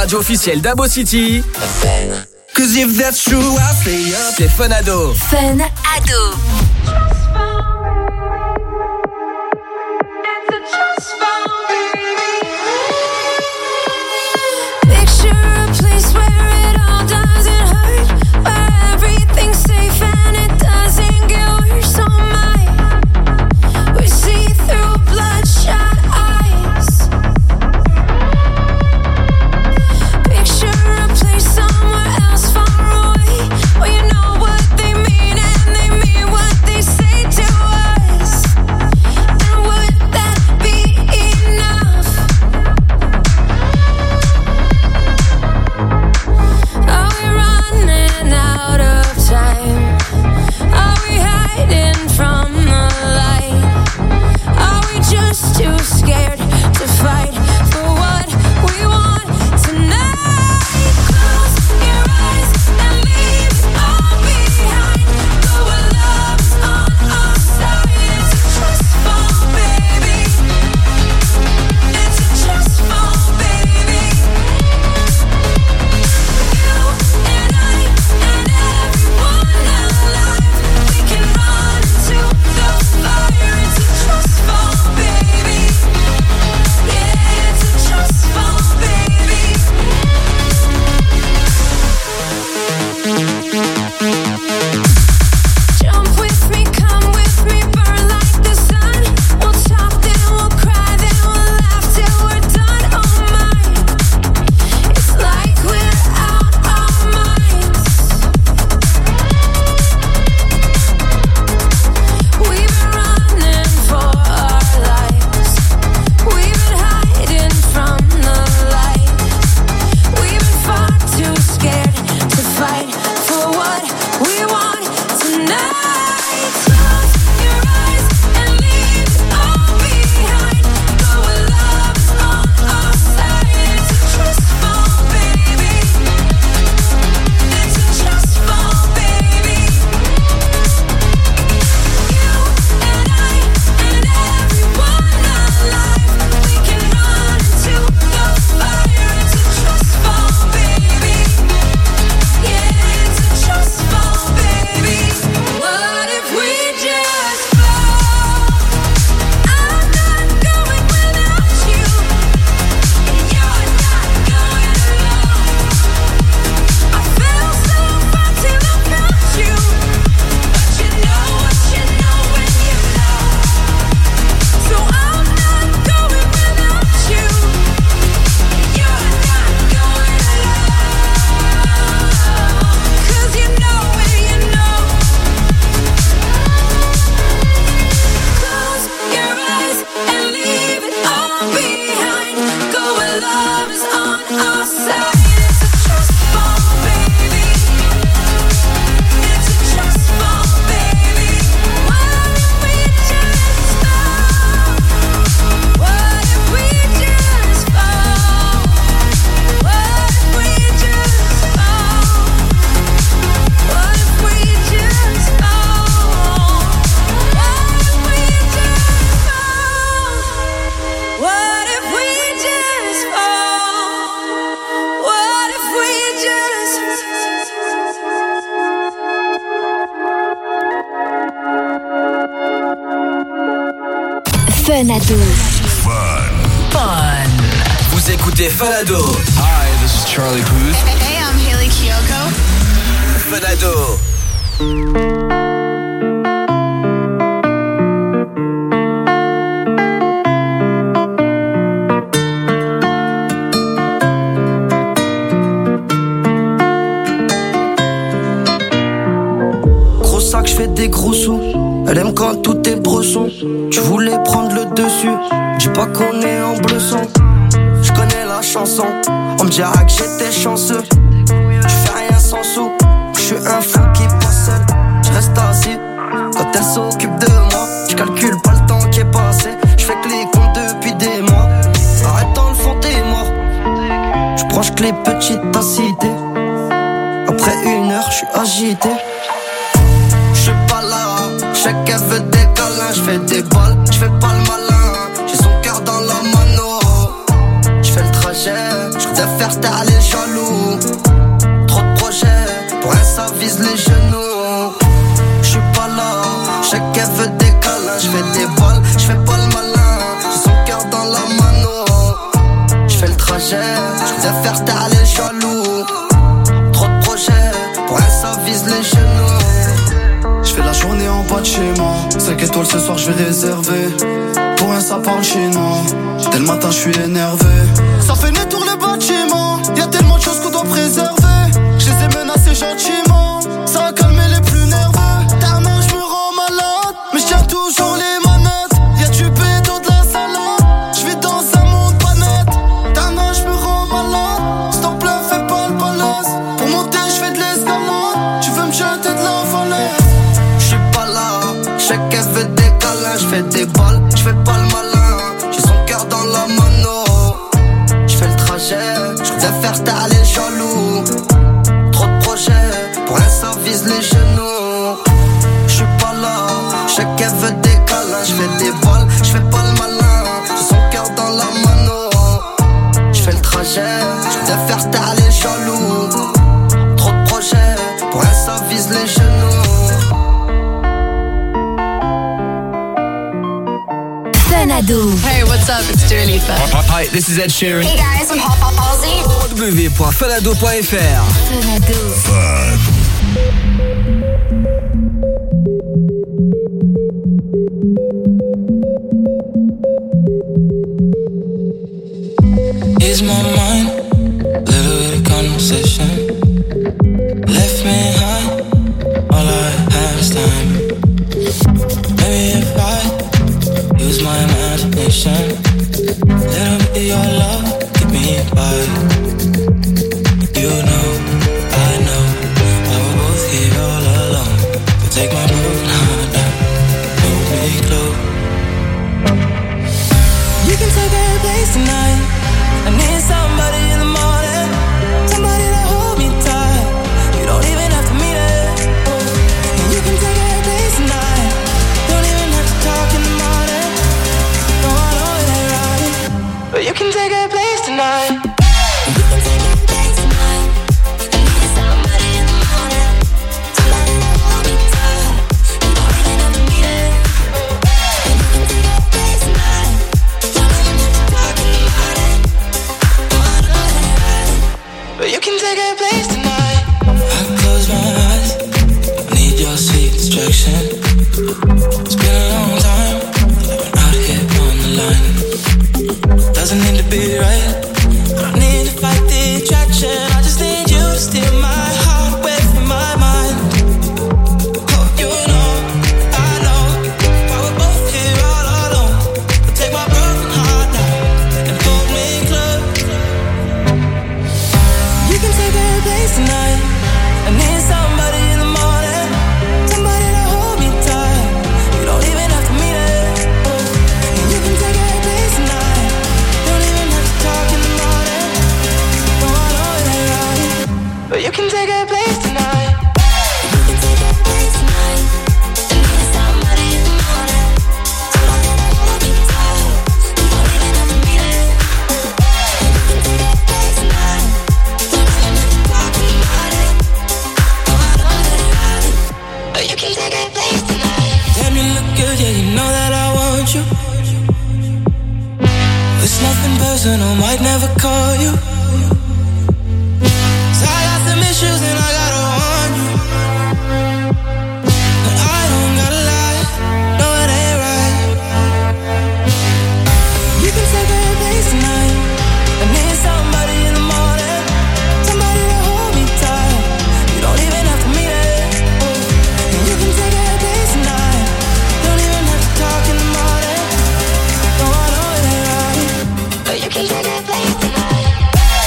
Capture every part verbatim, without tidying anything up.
radio officielle d'Abo City. Cause if that's true, I'll stay up. C'est Fun Ado. Fun Ado. Fun Ado. Fun. Fun. Vous écoutez Fun Ado. Hi, this is Charlie Puth. Hey, hey, I'm Haley Kiyoko. Fun Ado. Gros sac, je fais des gros sous. Elle aime quand tout est bresson. Tu voulais prendre le dessus. Dis pas qu'on est en bleu sang. Je connais la chanson. On me dira que j'étais chanceux. Je fais rien sans sous. Je suis un fou qui passe seul. Je reste assis quand elle s'occupe de moi. Je calcule pas le temps qui est passé. Je fais que les comptes depuis des mois. Arrête dans le fond t'es mort. Je branche que les petites incités. Après une heure je suis agité. J'suis pas là, j'sais qu'elle veut des câlins, j'fais des balles, j'fais pas le malin, j'ai son cœur dans la mano. J'fais le trajet, j'voudrais faire faire taire les jaloux. Trop de projets, pour rien ça vise les genoux. J'suis pas là, chaque qu'elle veut des câlins. J'fais des balles, j'fais pas le malin. J'ai son cœur dans la mano. J'fais le trajet, j'voudrais faire taire les jaloux. Trop de projets, pour rien ça vise les genoux. J'fais la journée en bas de chez moi. cinq étoiles ce soir j'vais réserver. Pour rien ça parle chinois. Dès le matin j'suis énervé. Ça fait né tour le bâtiment. Y'a tellement de choses qu'on doit préserver. J'les ai menacés gentiment. Ça a calmé les plus nerveux. Dernièrement j'me rends malade, mais j'tiens toujours les manettes. Y'a du béton de la salade. J'vis dans un monde pas net. Dernièrement j'me rends malade. Stop plein, fais pas le balèze. Pour monter j'fais de l'escalade. Tu veux me jeter de la falaise. J'suis pas là, chaque qu'elle veut des câlins. J'fais des balles, j'fais pas le malin. J'ai son cœur dans la mano. J'fais le trajet, j'voudrais faire taire les jaloux. Trop de projets, pour rien ça vise les genoux. J'suis pas là, chaque qu'elle veut des câlins. J'fais des balles, j'fais pas le malin. J'ai son cœur dans la mano. J'fais le trajet, j'voudrais faire taire les jaloux. Trop de projets, pour rien ça vise les genoux. Fenado. Hey, what's up? It's Dua Lipa. Hi, this is Ed Sheeran. Hey guys, I'm Halsey. w w w point fenado point f r. Fenado. Is my mind little bit of conversation? Left me high, all I have is time. Maybe if I use my imagination, little bit of your love, keep me by. You know, I know, why we're both here all alone. But take my broken heart now, hold me close. You can take a place tonight. I need somebody in the morning, somebody to hold me tight. You don't even have to meet it. And you can take a place tonight. Don't even have to talk in the morning. No, I know it ain't right, but you can take a place tonight. You can take a place tonight. I need somebody in the morning, somebody to hold me tight. You don't even have to meet it. And you can take a place tonight. Don't even have to talk in the morning. But you can take a place tonight. I close my eyes, I need your sweet distraction. It's been a long time that I've been out here on the line. Doesn't need to be right, I don't need to fight the attraction. I just need you to steal my heart away from my mind. Oh, you know, I know, why we're both here all alone. But take my broken heart now and hold me close. You can take a place tonight. I need somebody in the morning, somebody to hold me tight. You don't even have to meet it. And you can take a place tonight. Don't even have to talk in the morning. No, I know it ain't right, but you can take a place tonight. You can take a place tonight. I need somebody in the morning, somebody to hold me tight. You don't even have to meet it. And you can take a place tonight. You can take a place tonight. Damn, you look good, yeah, you know that I want you. It's nothing personal, might never call you. 'Cause I got some issues and I gotta warn you. But I don't gotta lie, no it ain't right. You can take a place tonight. I need somebody in the morning, somebody to hold me tight. You don't even have to meet it. You can take a place tonight. Don't even have to talk in the morning. No, I know it ain't right, but you can take a place tonight.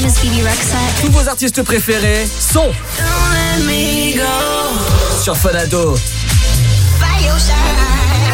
is Phoebe Rexha. Tous vos artistes préférés sont Don't let me go. sur Fun Ado. By your side.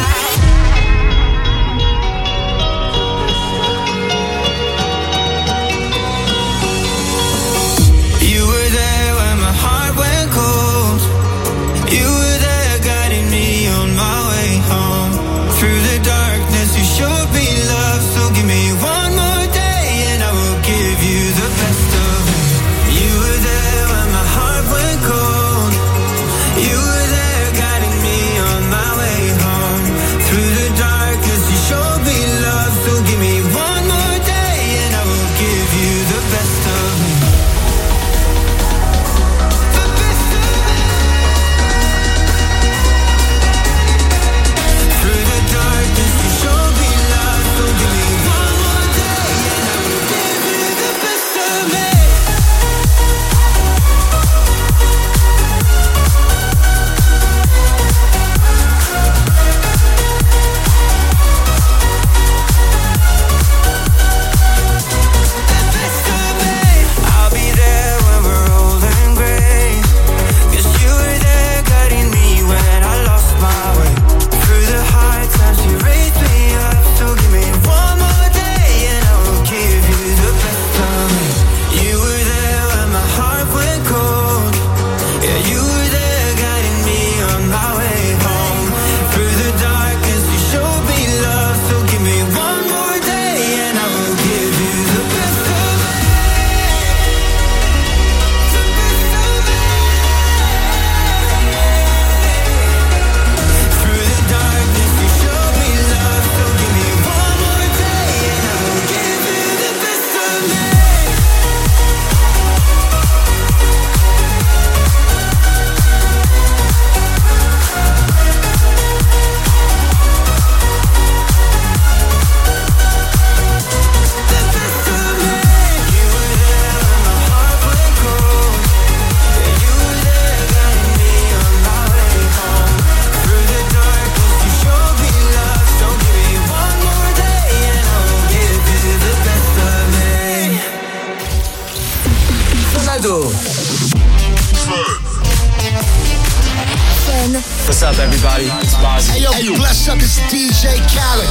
What's up, everybody? It's Bozzy. Hey, yo, hey, yo. Bless up, it's D J Khaled.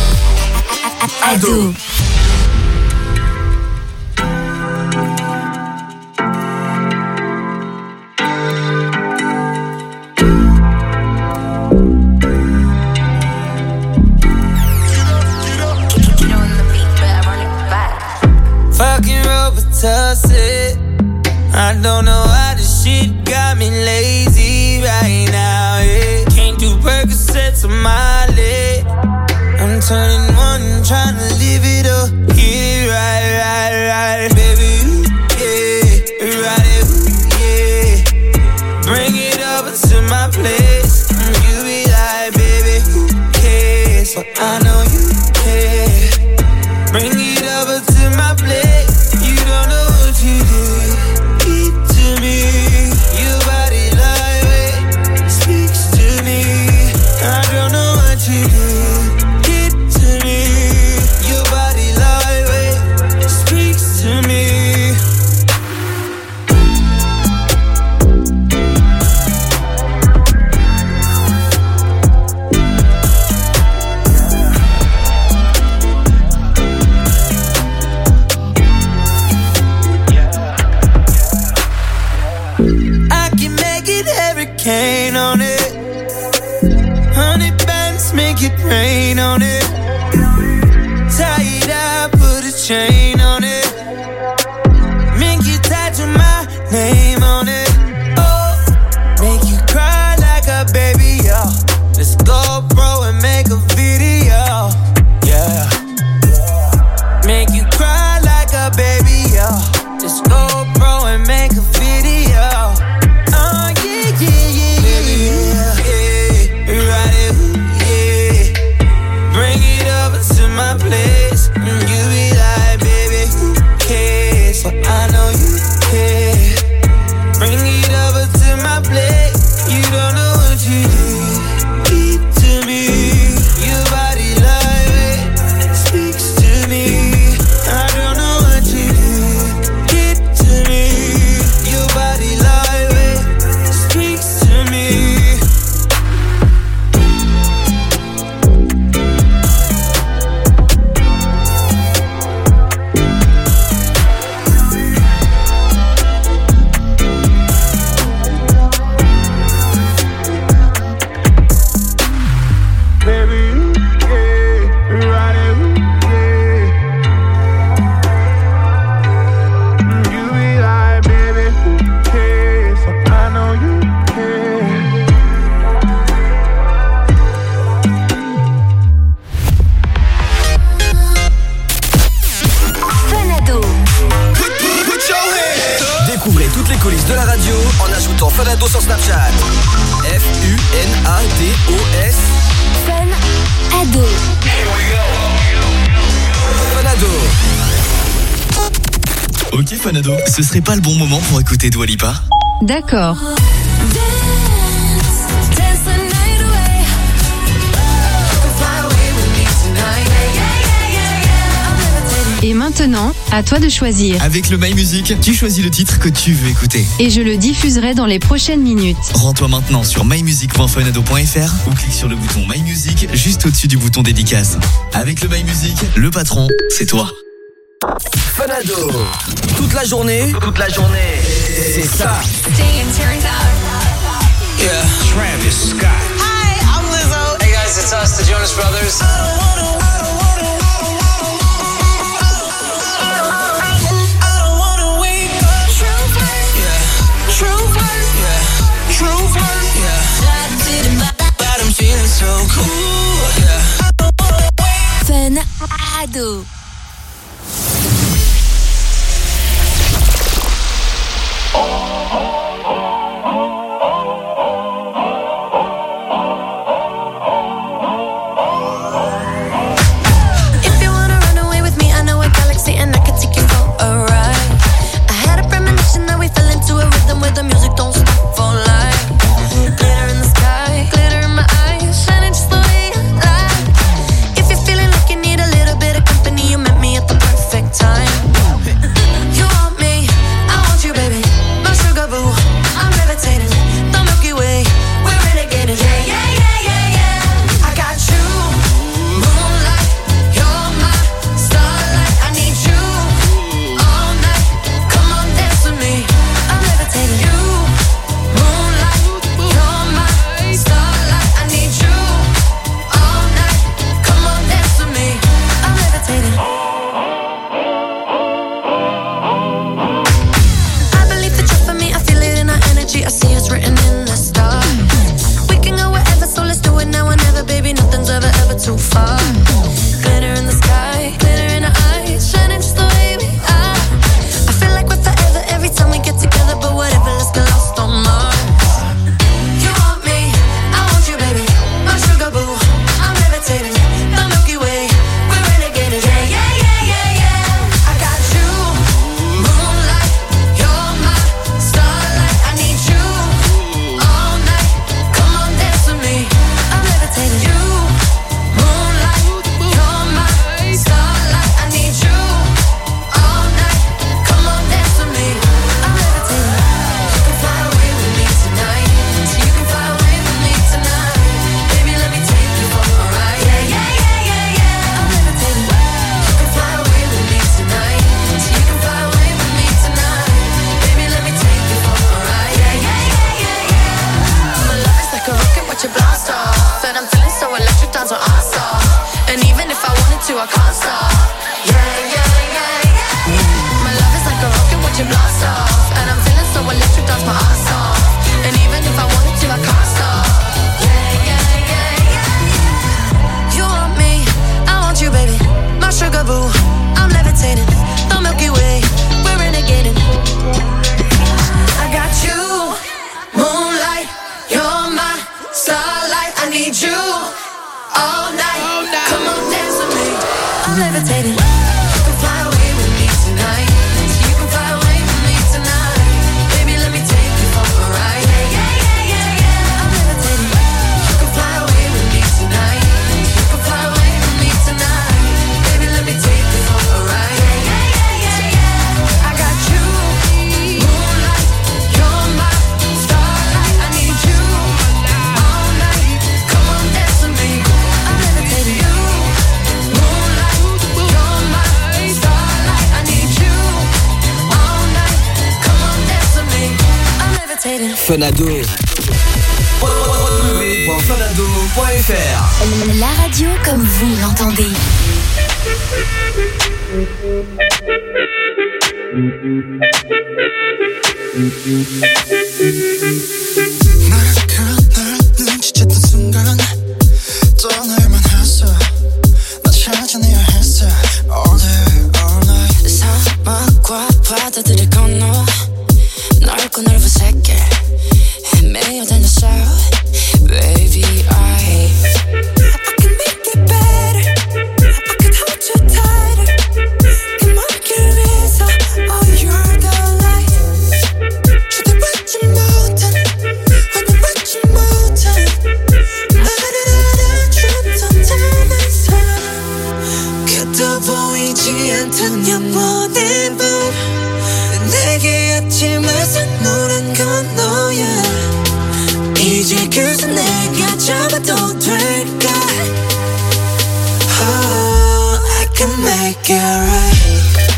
Ado. Fucking Robitussin. I don't know how this shit got me lazy right now, yeah. Can't do Percocets on my leg. I'm turning one, trying to live it up. Get it right, right, right, baby, yeah. Right it, yeah. Bring it over to my place. You be like, baby, who cares? But I know you care. Bring it over to my place. You don't know what you did. Keep to me. Your body lightweight speaks to me. I don't know what you did. Keep to me. Your body lightweight speaks to me. Hurricane on it. Honey bands make it rain on it. Tie it up, put a chain on it. Make you tattoo my name on it. Oh, make you cry like a baby, yo. Let's go, bro, and make a video, yeah. Make you cry like a baby, yo. Let's go, bro, and make a video. Oh, yeah, yeah, yeah, baby, yeah, yeah, right it, yeah. Bring Funado sur Snapchat. F U N A D O S. Funado. Funado. Ok Funado, ce serait pas le bon moment pour écouter Dua Lipa? D'accord. Et maintenant, à toi de choisir. Avec le My Music, tu choisis le titre que tu veux écouter. Et je le diffuserai dans les prochaines minutes. Rends-toi maintenant sur my music point funado point f r ou clique sur le bouton My Music juste au-dessus du bouton dédicace. Avec le My Music, le patron, c'est toi. Funado. Toute la journée, toute la journée, c'est ça. Staying turned up. Yeah, Travis Scott. Hi, I'm Lizzo. Hey guys, it's us, the Jonas Brothers. So cool, yeah. Funado. If you wanna run away with me, I know a galaxy and I can take you for a ride. I had a premonition that we fell into a rhythm where the music don't stop for life. Glitter in the sky, glitter in my eyes, shining just the way I like. If you're feeling like you need a little bit of company, you met me at the perfect time. You want me, I want you, baby. My sugar boo, I'm levitating. The Milky Way, we're renegading. Yeah, yeah, yeah, yeah, yeah. I got you, moonlight. You're my starlight. I need you all night. Come on, dance with me. I'm levitating. You, moonlight. You're my starlight. I need you all night. Come on, dance with me. I'm levitating. I believe that you're for me. I feel it in our energy. I see it's written in the stars. We can go wherever, so let's do it now or never, baby. Nothing's ever, ever too far. Glitter in the sky, glitter in our eyes, shining just the way we are. I feel like we're forever every time we get together, but whatever, let's get lost on Mars. You want me, I want you, baby. My sugar boo, I'm levitating. The Milky Way, we're renegading. Yeah, yeah, yeah, yeah, yeah. I got you, moonlight. You're my starlight. I need you all night. Come on, dance with me. I'm levitating. You, moonlight. You're my starlight. I need you all night. Come on, dance with me. I'm levitating. You can fly away with me tonight. So you can fly away with me tonight. Baby, let me take you for a ride. Yeah, yeah, yeah, yeah, yeah. I'm levitating. You can fly away with me tonight. So you can fly away with me tonight. Baby, let me take you for a ride. Yeah, yeah, yeah, yeah, yeah. My love is like a rocket, watch it blast off. And I'm feeling so electric, dance on our stars. And even if I wanted to, I can't stop. Yeah, yeah, yeah, yeah. My love is like a rocket, watch it blast off. And I'm feeling so electric, dance my ass off. And even if I wanted to, I can't stop. Yeah, yeah, yeah, yeah. You want me, I want you, baby. My sugar boo, I'm levitating. The Milky Way, we're renegading. I got you, moonlight. You're my starlight. I need you all night. Come on, dance with me. I'm levitating. You can fly away with me tonight. So you can fly away with me tonight. Baby, let me take you for a ride. Yeah, yeah, yeah, yeah, yeah. I'm levitating. You can fly away with me tonight. You can fly away with me tonight. Baby, let me take you for a ride. Yeah, yeah, yeah, yeah, yeah. I got you, moonlight. You're my starlight. I need you all night. Come on, dance with me. I'm levitating. You, moonlight. You're my starlight. I need you all night. Come on, dance with me. I'm levitating. Funado. w w w point funado point f r. La radio comme vous l'entendez. 나를 그런 널 눈치챘던 순간 떠날만 했어. 난 찾아내야 했어. All day, all night. 사막과 바다들을 건너 넓고 넓은 세계 보이지 않던 영원의 밤 내게 아침을 선물한 건 너야 이제 그저 내가 잡아도 될까 Oh, I can make it right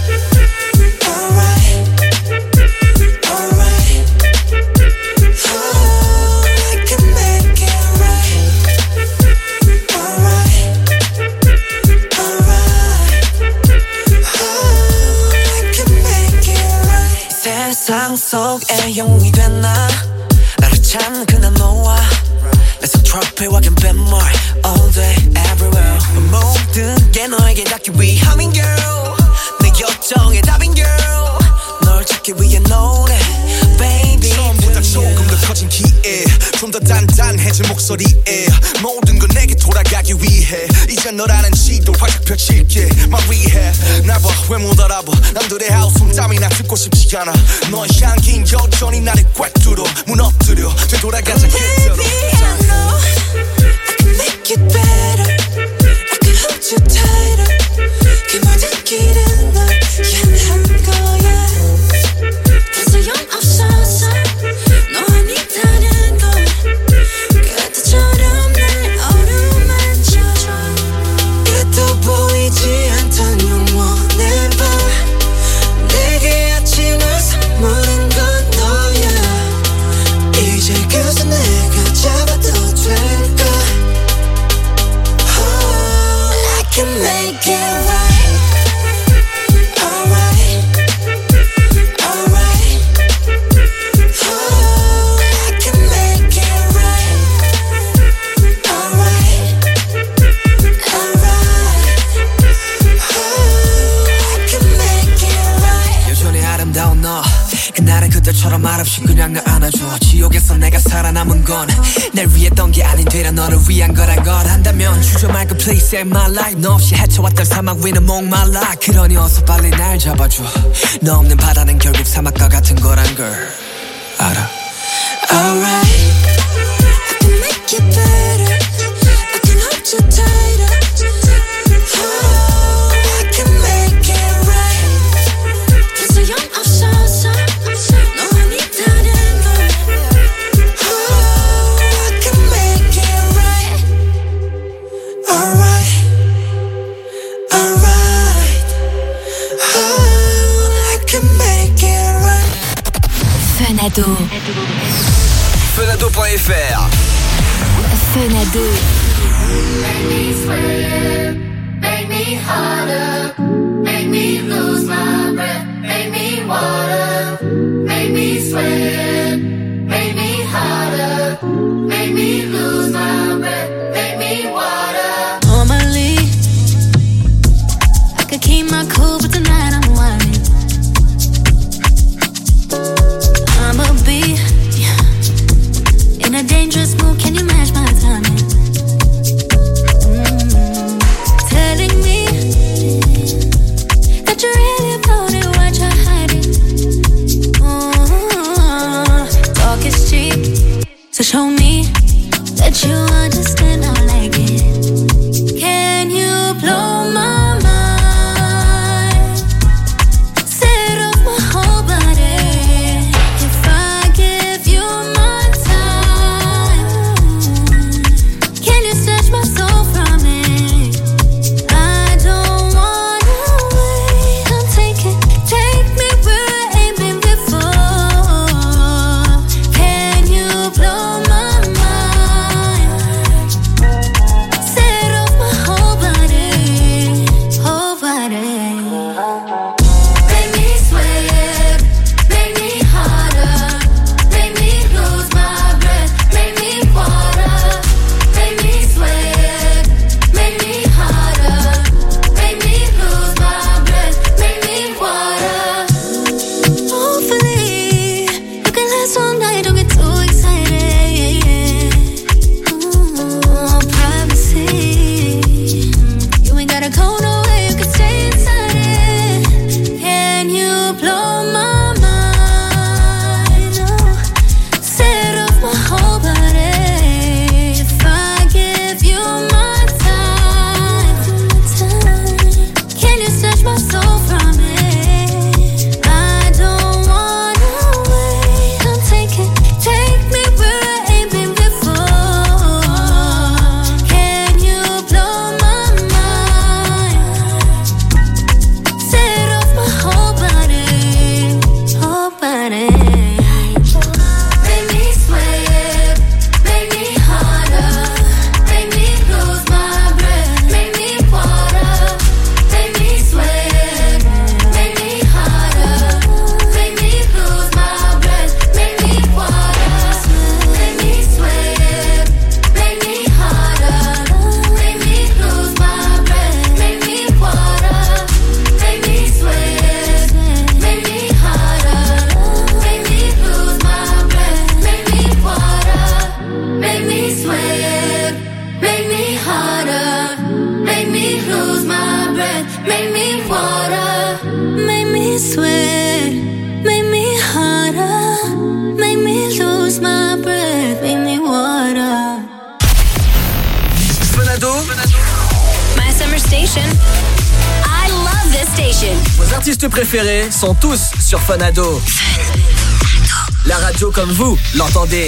세상 속에 영웅이 된 나 나를 찾는 그날 너와 내 트로피 walking 뱀물 all day everywhere 모든 게 너에게 닿기 위함인 girl 내 요청의 답인 girl 널 찾기 위해 노래 baby 처음보다 조금 더 커진 기에 좀 더 단단해진 목소리에 모든 건 내게 돌아가기 위해 이제 너라는 지도 활짝 펼칠게 말위해 날 봐 왜 못 알아봐 남들의 하우스 땀이나 듣고 싶지 않아 너의 향긴 여전히 나를 꽉 뚫어 무너뜨려 되돌아가자 그대로 Baby I know I can make it better I can hold you tighter 그 모든 길은 널 향한 거야 더 소용없어서 너 아니다는 걸 그때처럼 날 어루만져줘 그래도 보이지 않던 영원의 밤 내게 아침을 선물한 건 너야 이제 그저 내가 잡아도 될까 Oh, I can make it right 그날은 그때처럼 말없이 그냥 날 안아줘 지옥에서 내가 살아남은 건 날 위했던 게 아닌 되려 너를 위한 거란 걸 한다면 주저 말고 please save my life 너 없이 헤쳐왔던 사막 위는 목말라 그러니 어서 빨리 날 잡아줘 너 없는 바다는 결국 사막과 같은 거란 걸 알아 Alright I can make it better I can hold you tighter Oh, I can make it right 더 소용없어서 너 아니다는 걸 Oh, I can make it right Alright Alright Oh, I can make it right Fenado Fenado point F R Fenado Make me sweat, make me harder, make me lose my breath, make me water, make me sweat, make me harder, make me lose my breath, make me water. Normally, I could keep my cool, but tonight I'm whining. I'ma be in a dangerous mood, can you match my timing? Mm-hmm. Telling me that you really about it, what you're hiding. Mm-hmm. Talk is cheap, so show me that you understand I like it. Can you blow my mind? make me water, make me sweat, make me harder, make me lose my breath, make me water. Fenado, My summer station. I love this station. vos artistes préférés sont tous sur Fenado. La radio comme vous l'entendez.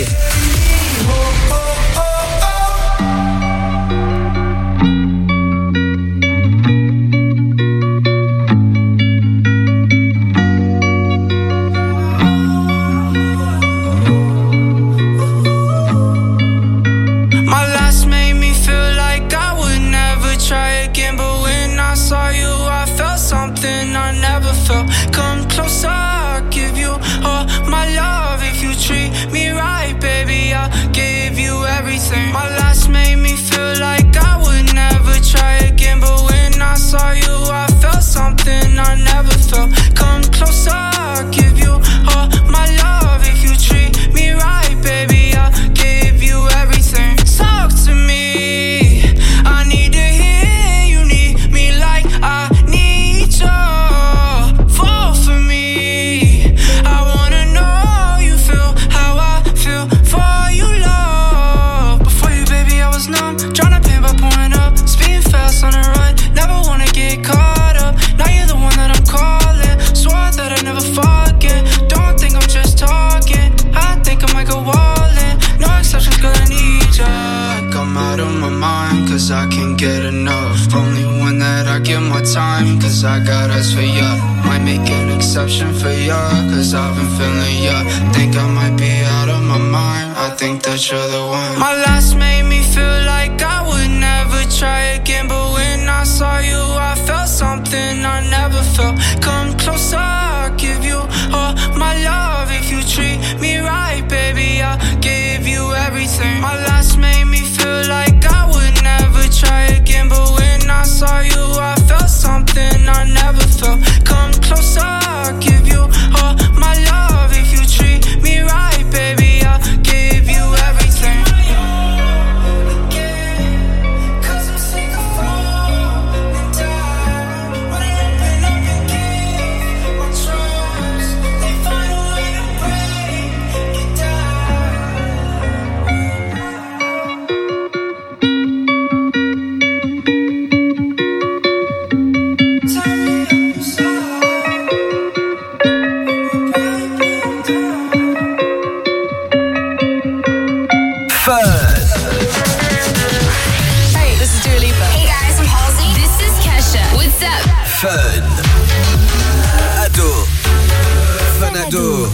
Come closer, I'll give you all my love. If you treat me right, baby, I'll give you everything. My last made me feel like I would never try again, but when I saw you, I felt something I never felt. Come closer, I'll give you all my love. If you treat me right, baby, I'll give you everything. Talk to me, I need to hear you need me like I need you. On the run, never wanna get caught up. Now you're the one that I'm calling. Swore that I'd never forget. Don't think I'm just talking. I think I might go all in. No exceptions, girl, I need ya. Like I'm out of my mind, cause I can't get enough. Only one that I give my time, cause I got eyes for ya. Might make an exception for ya, cause I've been feeling ya. Think I might be out of my mind, I think that you're the one. My last made me feel like I would never try again, but when I saw you, I felt something I never felt. Come closer, I'll give you all my love. If you treat me right, baby, I'll give you everything. My last made me feel like I would never try again, but when I saw you, I felt something I never felt. Come closer, I'll give you all my love. If you treat me right, baby, I'll give you everything. Fun. Ado. Fenado.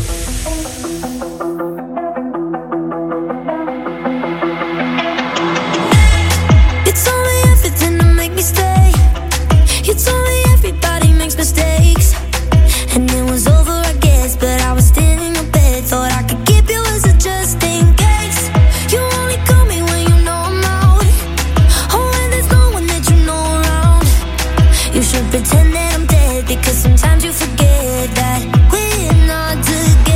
You told me everything to make me stay. You told me everybody makes mistakes. And it was over, I guess, but I was still in your bed. Thought I could keep you as a just in case. You only call me when you know I'm out. Oh, when there's no one that you know around. You should pretend that I'm dead, because sometimes you forget that we're not together.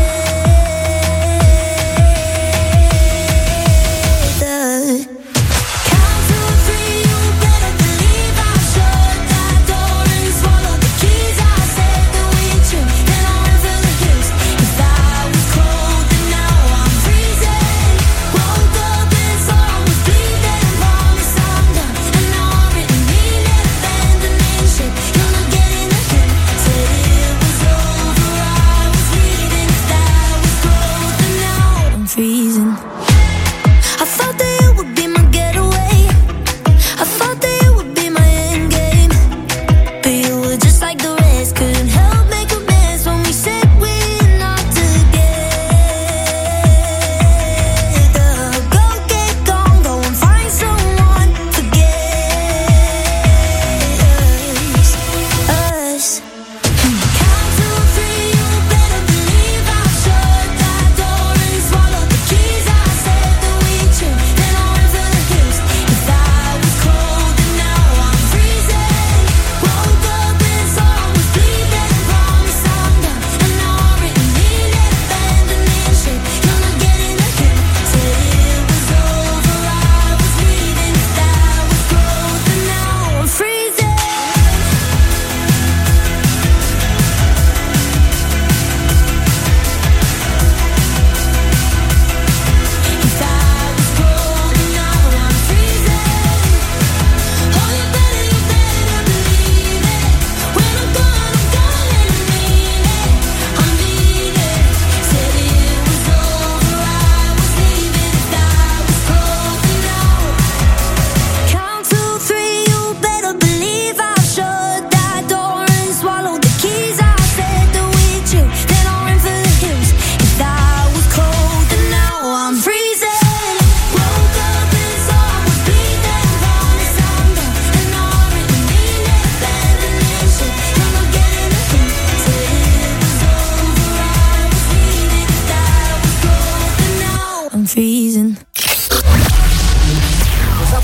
Count to three, you better believe I shut that door and swallow the keys. I said that we should, then I went for the kiss. If I was cold, then now I'm freezing. Woke up and saw I was bleeding. Promise I'm done, and now I'm written, mean it, abandonation. You'll not get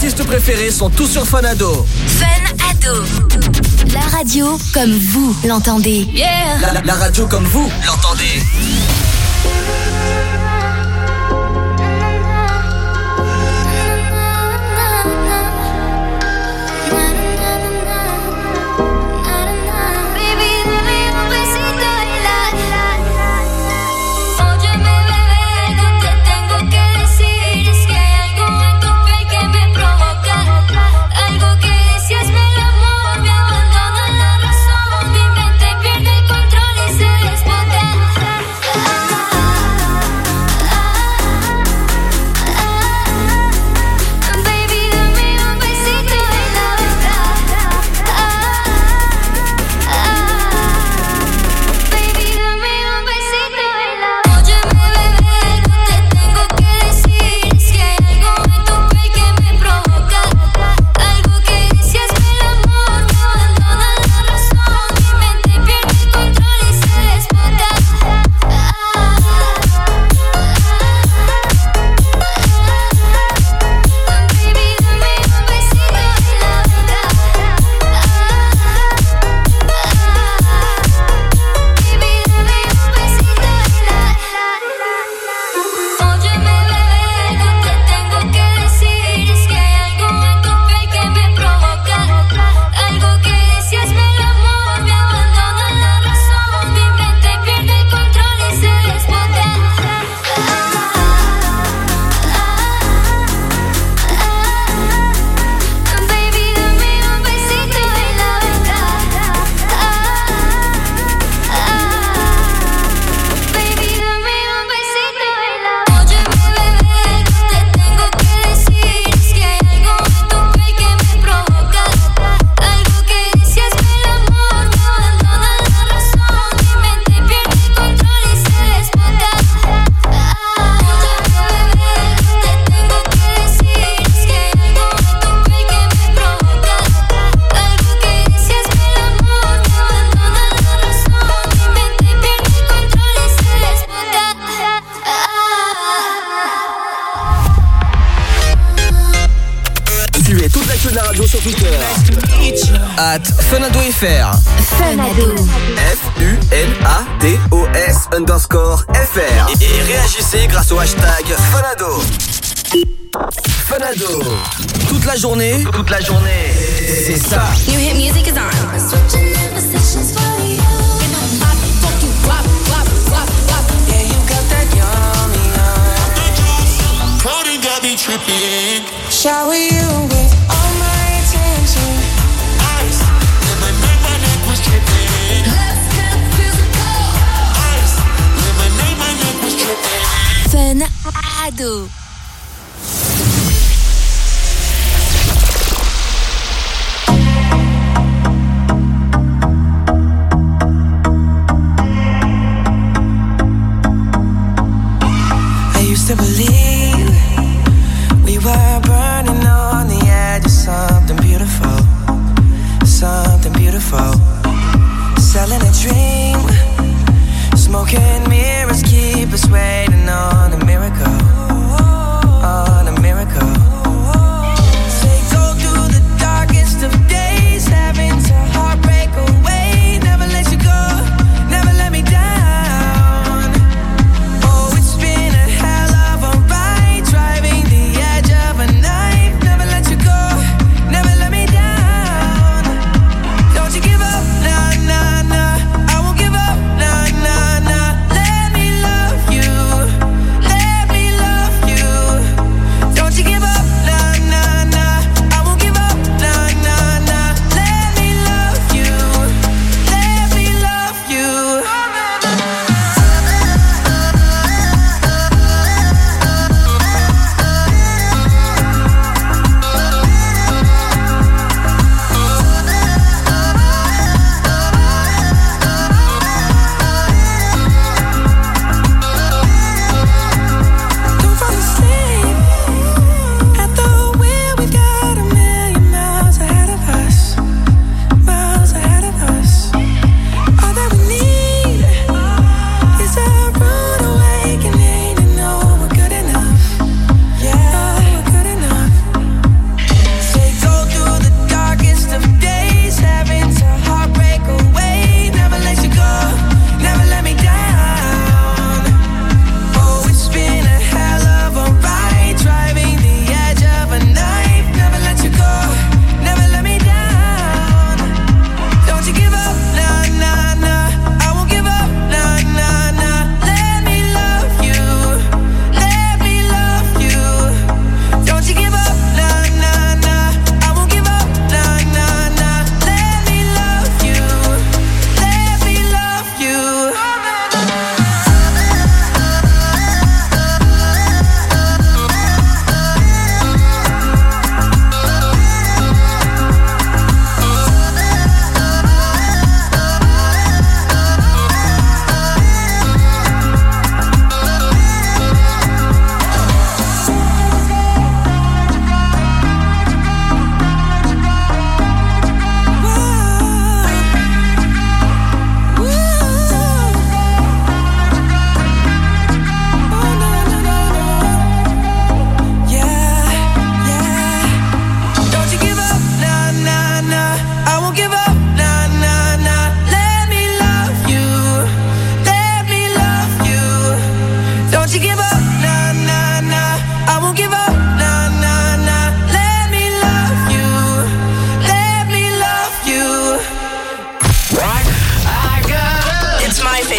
artistes préférés sont tous sur Fun Ado. Fun Ado. La radio comme vous l'entendez. Yeah. La, la, la radio comme vous l'entendez. At FunAdoFR. Funado. F U N A D O S underscore F R. Et, et réagissez grâce au hashtag Funado. Funado. Toute la journée. Toute la journée. C'est ça. New hit music is on. Shower you with all my attention. Ice, when my neck, my neck was dripping. Let's get physical. Ice, when my neck, my neck was dripping. Fun Ado.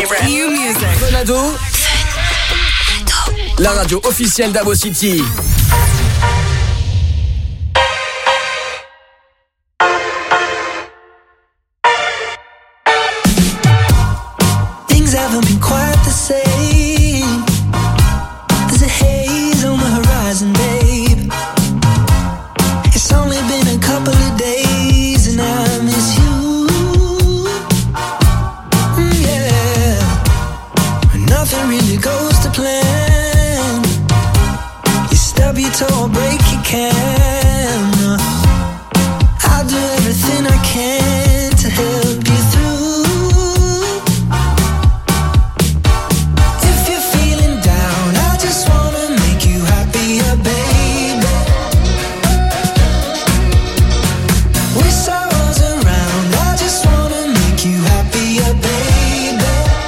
favorite. New music. Fun Ado. La radio officielle d'Abo City. Things haven't been quite the same. There's a haze on the horizon, babe. It's only been a couple of days and I miss you. Mm, yeah. Nothing really goes to plan. You stub your toe or break your can. I'll do everything I can to help you through. If you're feeling down, I just wanna make you happier, baby. Wish I was around, I just wanna make you happier, baby.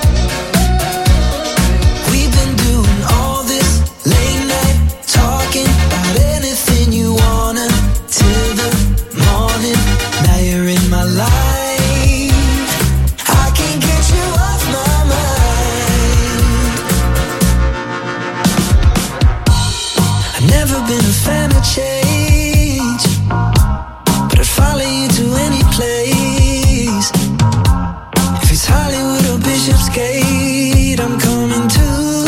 We've been doing all this late night talking about anything you wanna till the morning. Now you're in my life. I can't get you off my mind. I've never been a fan of change, but I'd follow you to any place. If it's Hollywood or Bishopsgate, I'm coming too.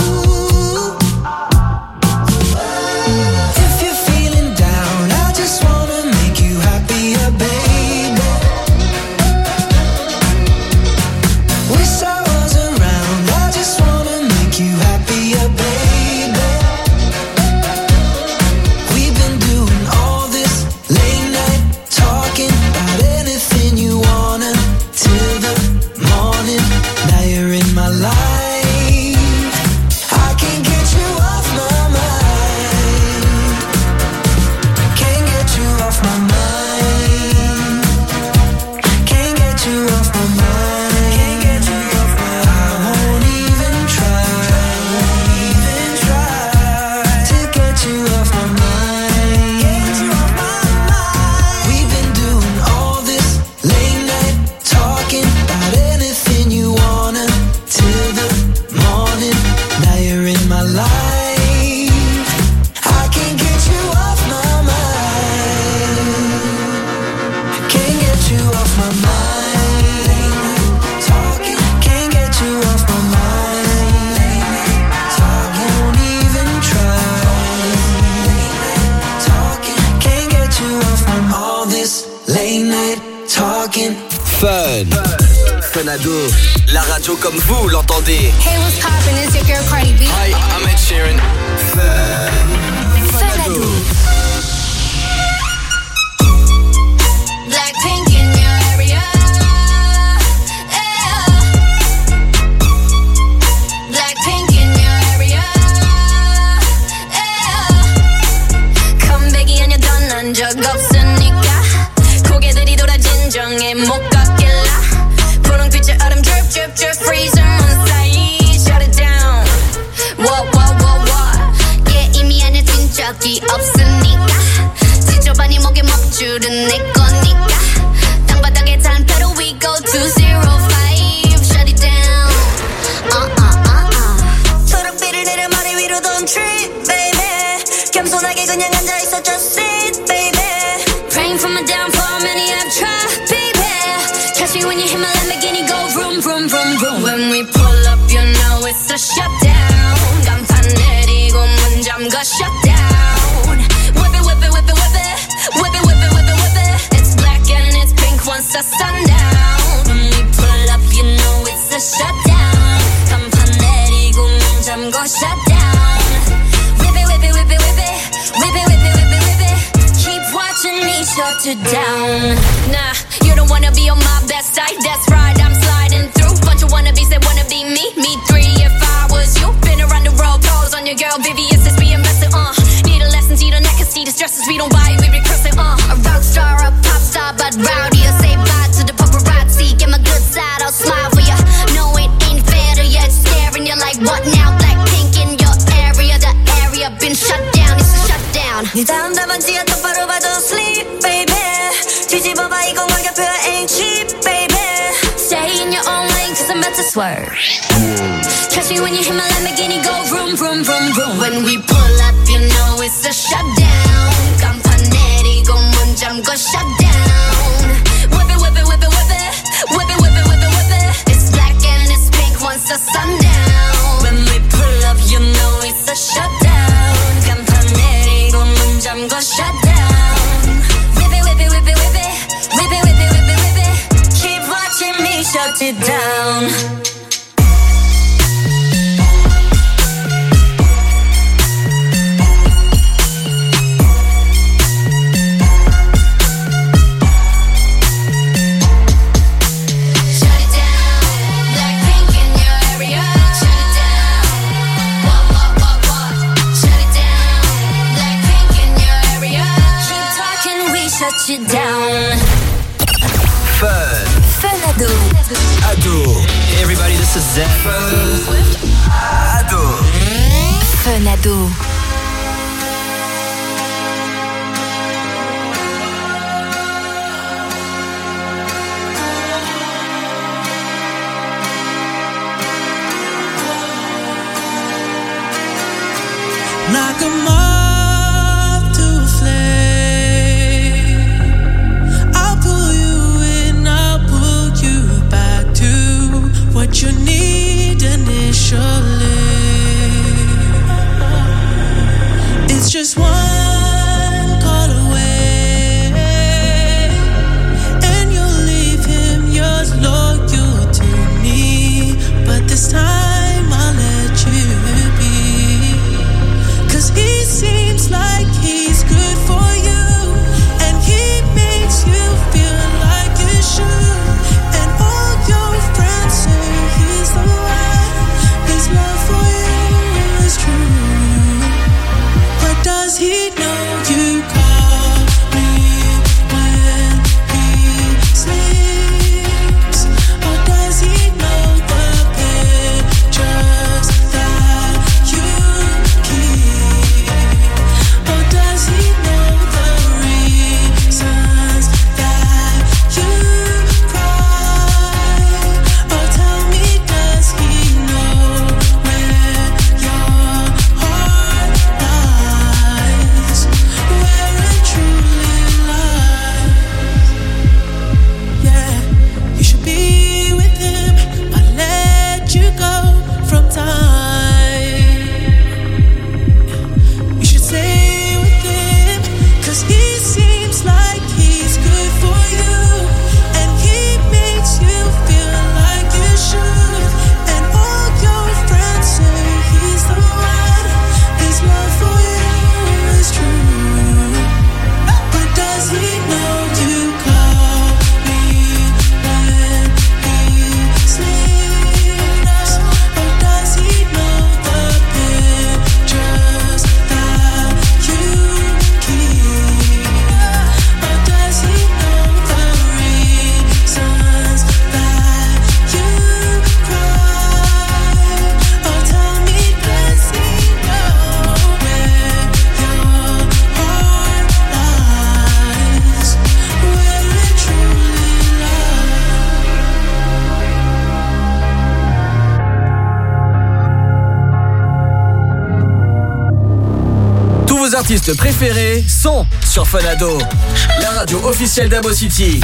If you're feeling down, I just wanna make you happier, baby. Wish I was around, I just wanna make you happier, baby. We've been doing all this late night talking about anything you wanna till the morning. Now you're in my life. I can't get you off my mind. Can't get you off my mind. Can't get you off my mind. Can't get you off my mind. I won't even try, even try to get you off my mind. Get you off my mind. We've been doing all this late night talking about anything you wanna till the morning. Now you're in my life. I can't get you off my mind. Can't get you off my mind. Talking, can't get you off my mind. Talking, won't even try. Talking, can't get you off my mind. All this late night talking. Fun. Fun Ado. La radio comme vous l'entendez. Hey, what's poppin'? It's your girl Cardi B. Hi, I'm Ed Sheeran. Fun Ado. Blackpink in your area. Yeah. Blackpink in your area. Yeah. 컴백이 아니던 난 적 없으니까 고개들이 돌아 진정에 못 걷길라 분홍빛의 얼음 drip drip drip freezer on side shut it down. What what what what yeah 이미 안에 뛴 적이 없으니까 지저분이 목에 먹줄은 내 거니까 땅바닥에 단패로 we go to zero five shut it down. Uh uh uh uh 초록빛을 내려 머리 위로 don't trip baby 겸손하게 그냥 앉아있어 just sit baby praying for my downfall many have tried baby catch me when you hit my Lamborghini go vroom vroom vroom vroom when we pull up you know it's a shutdown 간판 내리고 문 잠가 shutdown whip it whip it whip it whip it whip it whip it whip it whip it it's black and it's pink once the sundown when we pull up you know it's a shutdown 간판 내리고 문 잠가 shutdown whip it whip it whip it whip it whip it whip it whip it whip it keep watching me shut it down. Nah, you don't wanna be on my best side. That's right, I'm sliding through. Bunch of wannabes that wanna be me. Me three if I was you. Been around the world, pose on your girl, Vivian says we invested. Uh, need a lesson, see the neck and see the stresses we don't buy. We regressing. Uh, a rock star, a pop star, but rowdy. I say bye to the paparazzi. Get my good side, I'll smile for ya. No, it ain't fair to ya. It's staring you like what now? Blackpink in your area, the area been shut down. It's a shutdown. 네 다음 답안지야 똑바로 봐도 sleep, baby. 뒤집어봐 이건 가격표야 ain't cheap, baby. swerve. Catch me when you hit my Lamborghini, go vroom, vroom, vroom, vroom. When we pull up, you know it's a shutdown. Campaneri, go munjam, go shut down. Whip it, whip it, whip it, whip it. Whip it, whip it, whip it, whip it. It's black and it's pink once the sun down. When we pull up, you know it's a shutdown. Campaneri, go munjam, go shut down. Whip it, whip it, whip it, whip it. Whip it, whip it, whip it, whip it. Keep watching me shut it down. Shut you down. Fun. Funado. Ado. Hey everybody, this is Zed. Ado. Funado. Like a moth to a flame, I'll pull you in, I'll pull you back to what you need initially. It's just one call away, and you'll leave him yours loyal to me. But this time I'll let you be. He seems like he's good for you, and he makes you feel like you should. And all your friends say he's the one, his love for you is true. But does he know you call me when he sleeps? Or does he know the pictures that you keep? Does he know the reasons that you cry? Or tell me, does he know where your heart lies? Where it truly lies? Yeah, you should be with him. I let you go from time. You should say he seems like he's good for you, and he makes you feel like you should. And all your friends say he's the one, his love for you is true. But does he know you call me when he sleeps? Or does he know the pictures that you keep? Or does he know the reasons that you cry? Or tell me, does he know where your heart lies? Where it truly lies? Tous vos artistes préférés sont sur Funado, la radio officielle d'Abo City.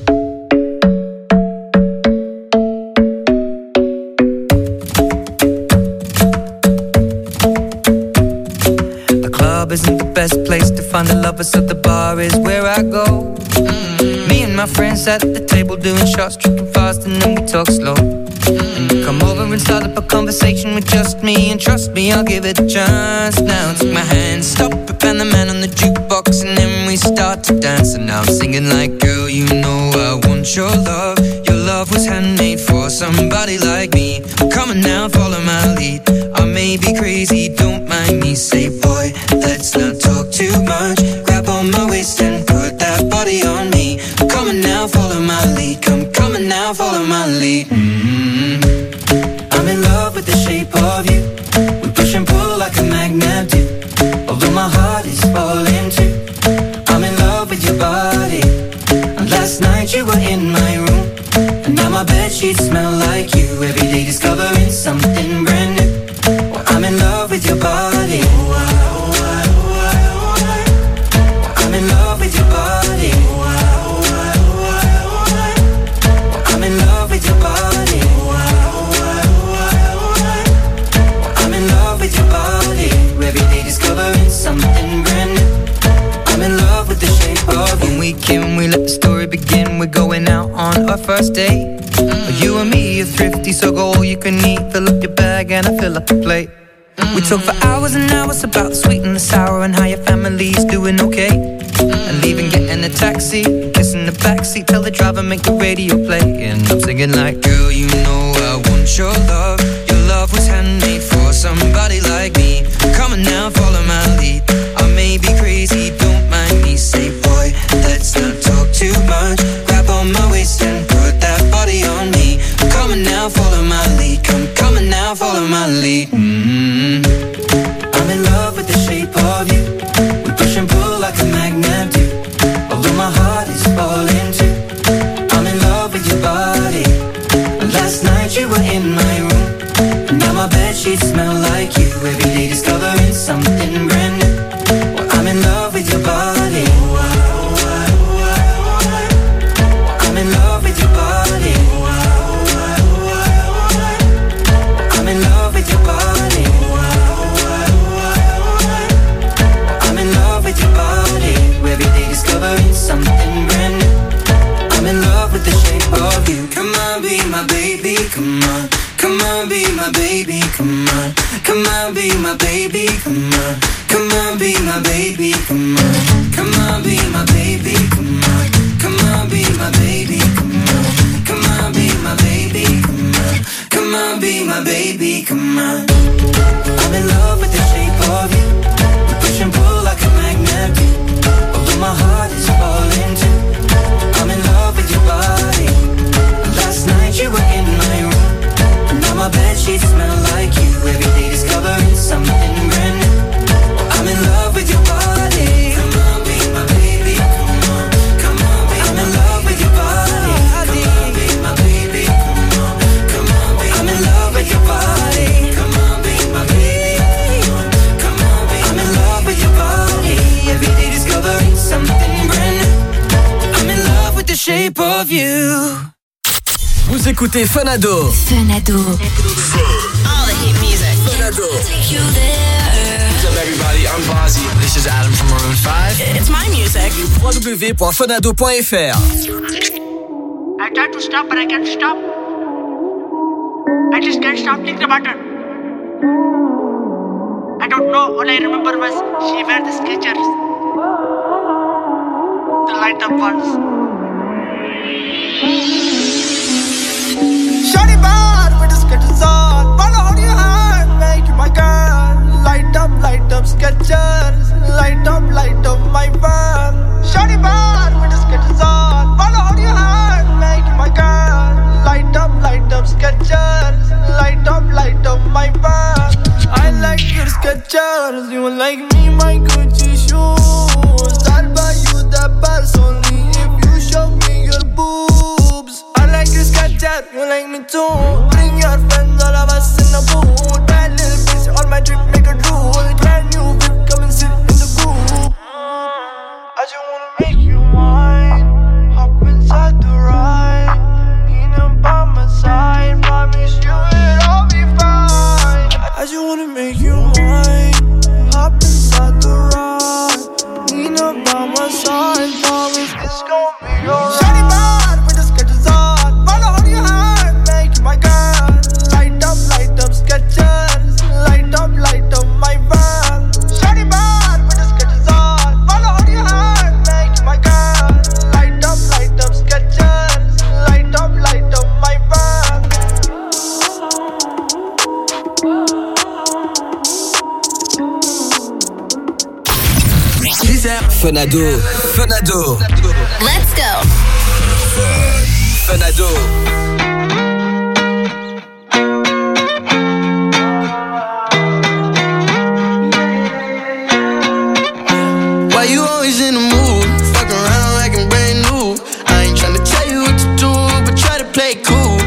The club isn't the best place to find the lovers, so the bar is where I go. Mm-hmm. Me and my friends at the table doing shots, tripping fast, and then we talk slow. And you come over and start up a conversation with just me, and trust me, I'll give it a chance. Now take my hand, stop it, and the man on the jukebox, and then we start to dance. And now I'm singing like, girl, you know I want your love. Your love was handmade for somebody like me. Come on now, follow my lead. I may be crazy, don't mind me. Say, boy, let's not talk too much. Grab on my waist and put that body on me. Come on now, follow my lead. Come, come on now, follow my lead. Mm-hmm. I'm in love with the shape of you. We push and pull like a magnet do. Although my heart is falling too. I'm in love with your body. And last night you were in my room, and now my my bedsheets smell like you. Every day discovering something brand new. Well, I'm in love with your body. Oh, I, oh, I, oh, I, oh, I. Well, I'm in love with your body. Oh, I, oh, I, oh, I, oh, I. Well, I'm in love with your body. Oh, I, oh, I, oh, I, oh, I. Well, I'm in love with your body. Every day discovering something brand new. I'm in love with the shape of you. When we can, we let the story begin. We're going out on our first date. mm. You and me are thrifty, so go all you can eat. Fill up your bag and I fill up the plate. mm. We talk for hours and hours about the sweet and the sour and how your family's doing okay. mm. And leaving, getting a taxi, kissing the backseat, tell the driver make the radio play. And I'm singing like, girl, you know I want your love. Your love was handmade for somebody like me. Come on now, follow my lead. I may be crazy, don't mind me. Say, boy, let's not talk too much. Grab on my waist and put that body on me. Come on now, follow my lead. Come, come on now, follow my lead. mm-hmm. I'm in love with the shape of you. We push and pull like a magnet do. Although my heart is falling too. I'm in love with your body. Last night you were in my room. Now my bedsheets smell like you. Every day discovering something brand new. Well, I'm in love with your body. Oh, I, oh, I, oh, I, oh, I. Well, I'm in love with your body. Oh, I, oh, I, oh, I, oh, I. Well, I'm in love with your body. Oh, I, oh, I, oh, I, oh, I. Well, I'm in love with your body. Every day discovering something brand new. I'm in love with the shape of you. Come on, be my baby, come on. Come on, be my baby, come on. Come on, be my baby, come on. Come on, be my baby, come on. Come on, be my baby, come on. Come on, be my baby, come on. Come on, be my baby, come on. Come on, be my baby, come on. I'm in love with the shape of you. We push and pull like a magnet do. Although my heart is falling too. I'm in love with your body. Last night you were in my room. Now my bedsheets smell like you. Every day discovering something brand new. I'm in love with your body. Come on, be my baby. Come on, come on, be I'm in love with your body. Come on, be my baby. Come on, come on, be I'm in love with your body. Come on, be my baby. Come on, be I'm in love with your body. Every day discovering something brand new. I'm in love with the shape of you. Vous écoutez Fanado. Fanado. All the hit music. Fanado. What's up, everybody? I'm Bozzy. This is Adam from Maroon five. It's my music. w w w point fanado point f r. I tried to stop, but I can't stop. I just can't stop thinking about her. I don't know. All I remember was she wear the Skechers, the light up ones. Shawty bad with the Skechers on. Follow hold your hand, make you my girl. Light up, light up Skechers. Light up, light up my van. Shawty bad with the Skechers on. Follow hold your hand, make you my girl. Light up, light up Skechers. Light up, light up my van. I like your Skechers. You like me, my Gucci shoes. I'll buy you the purse only if you show me your boobs. I like your Skechers, you like me too. Bring your friends, all of us in the booth. Bad little bitch on my trip, make a rule. Brand new whip, come and sit in the booth. I just wanna make you mine. Hop inside the ride. Leaning by my side, promise you it'll be fine. I just wanna make you mine. Hop inside the ride. Leaning by my side, promise it's gon' be alright. Shawty bad with the Skechers on. Follow hold your hand, make you my girl. Light up, light up Skechers. Light up, light up my van. Shawty bad with the Skechers on. Follow hold your hand, make you my girl. Light up, light up Skechers. Light up, light up my van. Fanado. Fanado. Let's go. Fanado. Why you always in the mood? Fuck around like I'm brand new. I ain't tryna tell you what to do, but try to play cool.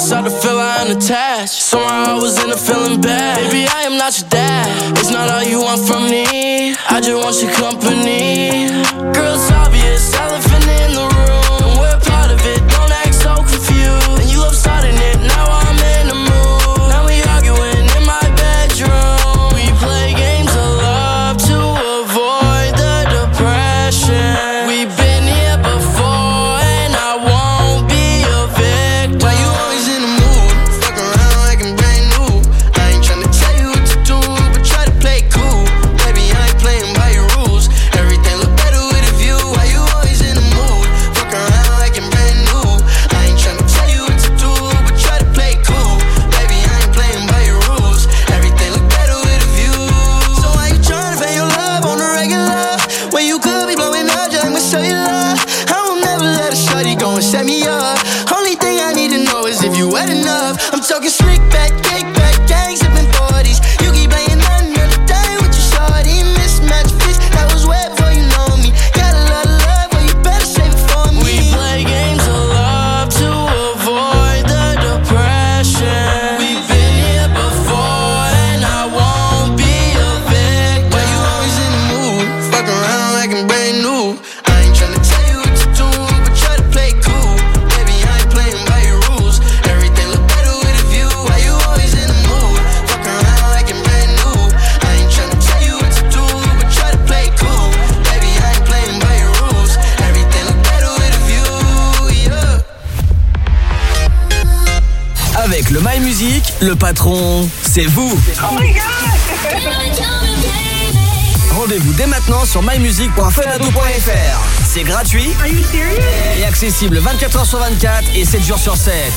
start to feel I unattached. Somehow I was in a feeling bad. Baby, I am not your dad. It's not all you want from me. I just want your company. Girl, it's obvious, elephant in the room, and we're part of it. Don't act so confused. And you love starting it. Now I'm in the mood. Now we arguing in my bedroom. We play games of love to avoid the depression. We've been here before, and I won't be a victim. Why you always in the mood? Fuck around like I'm brand new. I ain't tryna tell you what to do, but try to play cool. Baby, I ain't playing by your rules. Everything look better with a view. Why you always in the mood? Fuck around like I'm brand new. I ain't tryna tell you what to do, but try to play cool. Baby, I ain't playing by your rules. Everything look better with a view. So why you tryna pay your love on the regular when you could be blowing up just like my cellular? I will never let a shorty go and set me up. Only thing I need to know is if you wet enough. I'm talking slick back, kick back, gang sipping forties. You keep playing another day with your shorty. Mismatch fish, that was wet before you know me. Got a lot of love, but you better save it for me. We play games of love to avoid the depression. We've been here before, and I won't be a victim. Why you always in the mood? Fuck around like I'm brand new. I ain't tryna tell you what to do, but try to play cool. Baby, I ain't playing by your rules. Everything look better with a view. Why you always in the mood? Fuck around like I'm brand new. I ain't tryna tell you what to do, but try to play cool. Baby, I ain't playing by your rules. Everything look better with a view, yeah. Avec le My Music, le patron, c'est vous. Oh my god! Rendez-vous dès maintenant sur my music point fanado point f r. C'est gratuit Are you serious? et accessible vingt-quatre heures sur vingt-quatre et sept jours sur sept.